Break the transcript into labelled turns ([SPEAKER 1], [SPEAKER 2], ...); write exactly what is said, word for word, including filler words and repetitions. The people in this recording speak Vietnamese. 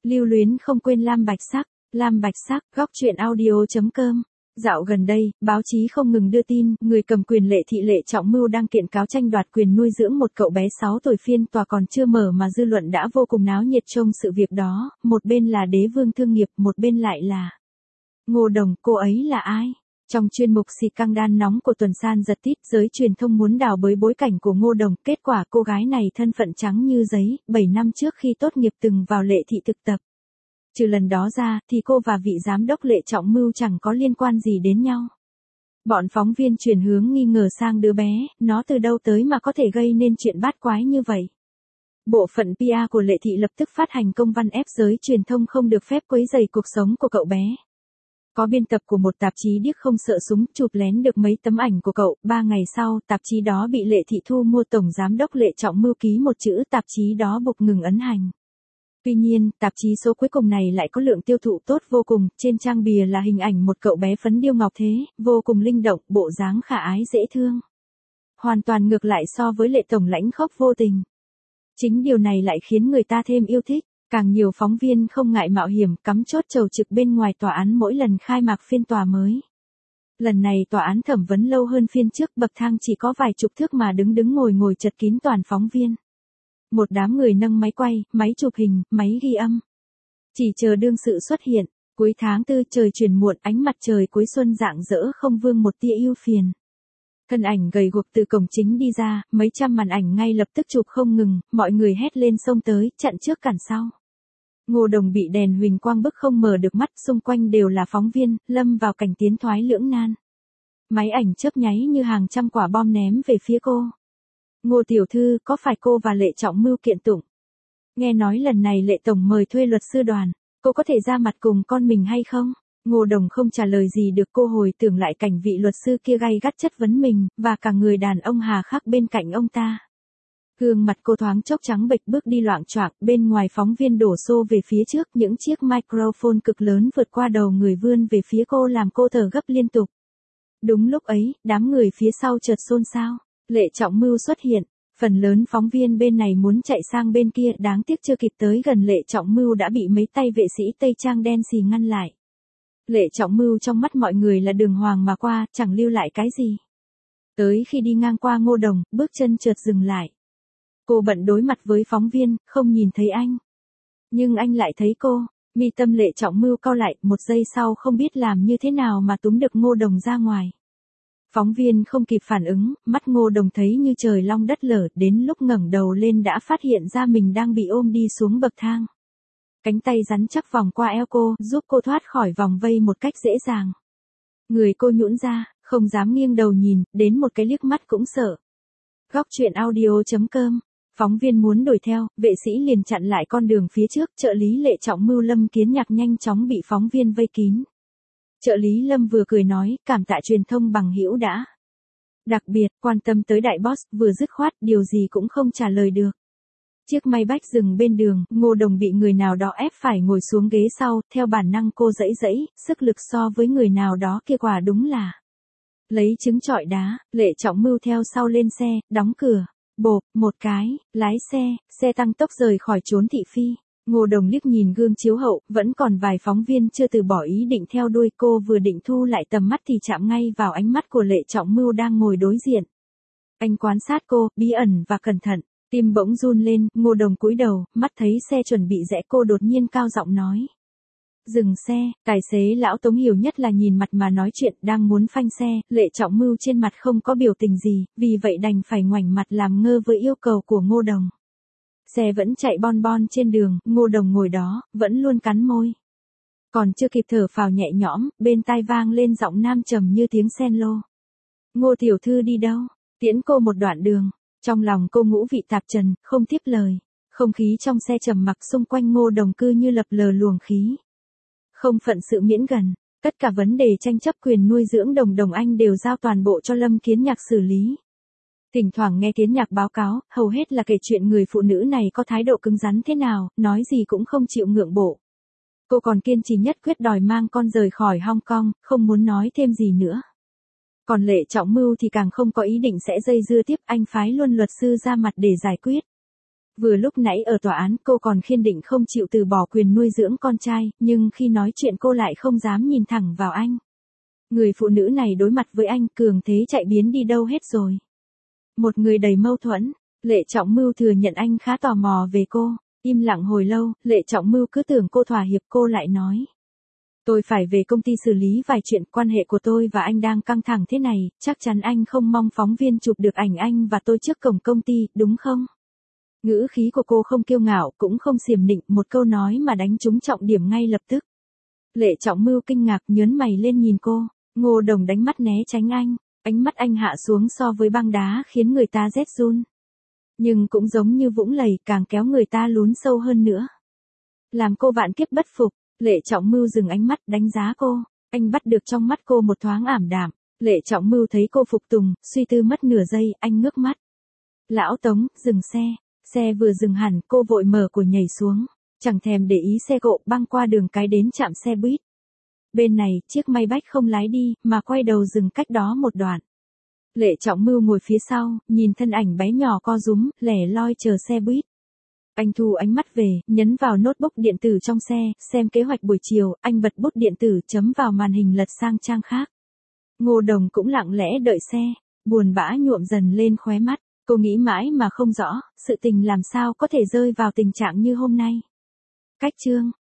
[SPEAKER 1] Lưu luyến không quên Lam Bạch Sắc, Lam Bạch Sắc, góc truyện audio.com. Dạo gần đây, báo chí không ngừng đưa tin, người cầm quyền Lệ Thị Lệ Trọng Mưu đang kiện cáo tranh đoạt quyền nuôi dưỡng một cậu bé sáu tuổi. Phiên tòa còn chưa mở mà dư luận đã vô cùng náo nhiệt trong sự việc đó, một bên là đế vương thương nghiệp, một bên lại là Ngô Đồng. Cô ấy là ai? Trong chuyên mục xì căng đan nóng của tuần san giật tít, giới truyền thông muốn đào bới bối cảnh của Ngô Đồng. Kết quả cô gái này thân phận trắng như giấy, bảy năm trước khi tốt nghiệp từng vào Lệ Thị thực tập. Trừ lần đó ra, thì cô và vị giám đốc Lệ Trọng Mưu chẳng có liên quan gì đến nhau. Bọn phóng viên chuyển hướng nghi ngờ sang đứa bé, nó từ đâu tới mà có thể gây nên chuyện bát quái như vậy. Bộ phận pê e của Lệ Thị lập tức phát hành công văn ép giới truyền thông không được phép quấy rầy cuộc sống của cậu bé. Có biên tập của một tạp chí điếc không sợ súng chụp lén được mấy tấm ảnh của cậu. Ba ngày sau, tạp chí đó bị Lệ Thị thu mua. Tổng giám đốc Lệ Trọng Mưu ký một chữ, tạp chí đó buộc ngừng ấn hành. Tuy nhiên, tạp chí số cuối cùng này lại có lượng tiêu thụ tốt vô cùng. Trên trang bìa là hình ảnh một cậu bé phấn điêu ngọc thế, vô cùng linh động, bộ dáng khả ái dễ thương. Hoàn toàn ngược lại so với Lệ tổng lãnh khốc vô tình. Chính điều này lại khiến người ta thêm yêu thích. Càng nhiều phóng viên không ngại mạo hiểm cắm chốt chầu trực bên ngoài tòa án mỗi lần khai mạc phiên tòa mới. Lần này tòa án thẩm vấn lâu hơn phiên trước, bậc thang chỉ có vài chục thước mà đứng đứng ngồi ngồi chật kín toàn phóng viên. Một đám người nâng máy quay, máy chụp hình, máy ghi âm. Chỉ chờ đương sự xuất hiện. Cuối tháng tư trời chuyển muộn, ánh mặt trời cuối xuân rạng rỡ không vương một tia ưu phiền. Thân ảnh gầy guộc từ cổng chính đi ra, mấy trăm màn ảnh ngay lập tức chụp không ngừng, mọi người hét lên xông tới, chặn trước cản sau. Ngô Đồng bị đèn huỳnh quang bức không mở được mắt, xung quanh đều là phóng viên, lâm vào cảnh tiến thoái lưỡng nan. Máy ảnh chớp nháy như hàng trăm quả bom ném về phía cô. Ngô tiểu thư, có phải cô và Lệ Trọng Mưu kiện tụng? Nghe nói lần này Lệ tổng mời thuê luật sư đoàn, cô có thể ra mặt cùng con mình hay không? Ngô Đồng không trả lời gì được. Cô hồi tưởng lại cảnh vị luật sư kia gay gắt chất vấn mình, và cả người đàn ông hà khắc bên cạnh ông ta. Gương mặt cô thoáng chốc trắng bệch, bước đi loạng choạng. Bên ngoài phóng viên đổ xô về phía trước, những chiếc microphone cực lớn vượt qua đầu người vươn về phía cô làm cô thở gấp liên tục. Đúng lúc ấy, đám người phía sau chợt xôn xao. Lệ Trọng Mưu xuất hiện. Phần lớn phóng viên bên này muốn chạy sang bên kia, đáng tiếc chưa kịp tới gần Lệ Trọng Mưu đã bị mấy tay vệ sĩ tây trang đen xì ngăn lại. Lệ Trọng Mưu trong mắt mọi người là đường hoàng mà qua, chẳng lưu lại cái gì. Tới khi đi ngang qua Ngô Đồng, bước chân chợt dừng lại. Cô bận đối mặt với phóng viên, không nhìn thấy anh. Nhưng anh lại thấy cô. Mi tâm Lệ Trọng Mưu cau lại, một giây sau không biết làm như thế nào mà túm được Ngô Đồng ra ngoài. Phóng viên không kịp phản ứng, mắt Ngô Đồng thấy như trời long đất lở, đến lúc ngẩng đầu lên đã phát hiện ra mình đang bị ôm đi xuống bậc thang. Cánh tay rắn chắc vòng qua eo cô, giúp cô thoát khỏi vòng vây một cách dễ dàng. Người cô nhũn ra, không dám nghiêng đầu nhìn, đến một cái liếc mắt cũng sợ. Góc truyện audio.com. Phóng viên muốn đuổi theo, vệ sĩ liền chặn lại con đường phía trước. Trợ lý Lệ Trọng Mưu Lâm Kiến Nhạc nhanh chóng bị phóng viên vây kín. Trợ lý Lâm vừa cười nói, cảm tạ truyền thông bằng hữu đã đặc biệt quan tâm tới đại boss, vừa dứt khoát, điều gì cũng không trả lời được. Chiếc Maybach dừng bên đường, Ngô Đồng bị người nào đó ép phải ngồi xuống ghế sau, theo bản năng cô dãy dãy, sức lực so với người nào đó kia quả đúng là lấy trứng trọi đá. Lệ Trọng Mưu theo sau lên xe, đóng cửa, bộp, một cái, lái xe, xe tăng tốc rời khỏi chốn thị phi. Ngô Đồng liếc nhìn gương chiếu hậu, vẫn còn vài phóng viên chưa từ bỏ ý định theo đuôi. Cô vừa định thu lại tầm mắt thì chạm ngay vào ánh mắt của Lệ Trọng Mưu đang ngồi đối diện. Anh quan sát cô, bí ẩn và cẩn thận, tim bỗng run lên. Ngô Đồng cúi đầu, mắt thấy xe chuẩn bị rẽ, cô đột nhiên cao giọng nói. Dừng xe. Tài xế lão Tống hiểu nhất là nhìn mặt mà nói chuyện. Đang muốn phanh xe, Lệ Trọng Mưu trên mặt không có biểu tình gì, vì vậy đành phải ngoảnh mặt làm ngơ với yêu cầu của Ngô Đồng. Xe vẫn chạy bon bon trên đường, Ngô Đồng ngồi đó, vẫn luôn cắn môi. Còn chưa kịp thở phào nhẹ nhõm, bên tai vang lên giọng nam trầm như tiếng sen lô. Ngô tiểu thư đi đâu? Tiễn cô một đoạn đường. Trong lòng cô ngũ vị tạp trần, không tiếp lời. Không khí trong xe trầm mặc, xung quanh Ngô Đồng cư như lập lờ luồng khí. Không phận sự miễn gần, tất cả vấn đề tranh chấp quyền nuôi dưỡng Đồng Đồng anh đều giao toàn bộ cho Lâm Kiến Nhạc xử lý. Thỉnh thoảng nghe Kiến Nhạc báo cáo, hầu hết là kể chuyện người phụ nữ này có thái độ cứng rắn thế nào, nói gì cũng không chịu ngượng bộ. Cô còn kiên trì nhất quyết đòi mang con rời khỏi Hong Kong, không muốn nói thêm gì nữa. Còn Lệ Trọng Mưu thì càng không có ý định sẽ dây dưa tiếp, anh phái luôn luật sư ra mặt để giải quyết. Vừa lúc nãy ở tòa án cô còn kiên định không chịu từ bỏ quyền nuôi dưỡng con trai, nhưng khi nói chuyện cô lại không dám nhìn thẳng vào anh. Người phụ nữ này đối mặt với anh cường thế chạy biến đi đâu hết rồi. Một người đầy mâu thuẫn, Lệ Trọng Mưu thừa nhận anh khá tò mò về cô. Im lặng hồi lâu, Lệ Trọng Mưu cứ tưởng cô thỏa hiệp, cô lại nói. Tôi phải về công ty xử lý vài chuyện, quan hệ của tôi và anh đang căng thẳng thế này, chắc chắn anh không mong phóng viên chụp được ảnh anh và tôi trước cổng công ty, đúng không? Ngữ khí của cô không kiêu ngạo, cũng không xiểm nịnh, một câu nói mà đánh trúng trọng điểm ngay lập tức. Lệ Trọng Mưu kinh ngạc nhớn mày lên nhìn cô, Ngô Đồng đánh mắt né tránh anh, ánh mắt anh hạ xuống so với băng đá khiến người ta rét run. Nhưng cũng giống như vũng lầy càng kéo người ta lún sâu hơn nữa. Làm cô vạn kiếp bất phục, Lệ Trọng Mưu dừng ánh mắt đánh giá cô, anh bắt được trong mắt cô một thoáng ảm đạm. Lệ Trọng Mưu thấy cô phục tùng, suy tư mất nửa giây, anh ngước mắt. Lão Tống, dừng xe. Xe vừa dừng hẳn, cô vội mở cửa nhảy xuống, chẳng thèm để ý xe cộ băng qua đường cái đến trạm xe buýt. Bên này, chiếc Maybach không lái đi, mà quay đầu dừng cách đó một đoạn. Lệ Trọng Mưu ngồi phía sau, nhìn thân ảnh bé nhỏ co rúm, lẻ loi chờ xe buýt. Anh thu ánh mắt về, nhấn vào notebook điện tử trong xe, xem kế hoạch buổi chiều, anh bật bút điện tử chấm vào màn hình lật sang trang khác. Ngô Đồng cũng lặng lẽ đợi xe, buồn bã nhuộm dần lên khóe mắt. Cô nghĩ mãi mà không rõ, sự tình làm sao có thể rơi vào tình trạng như hôm nay. Cách chương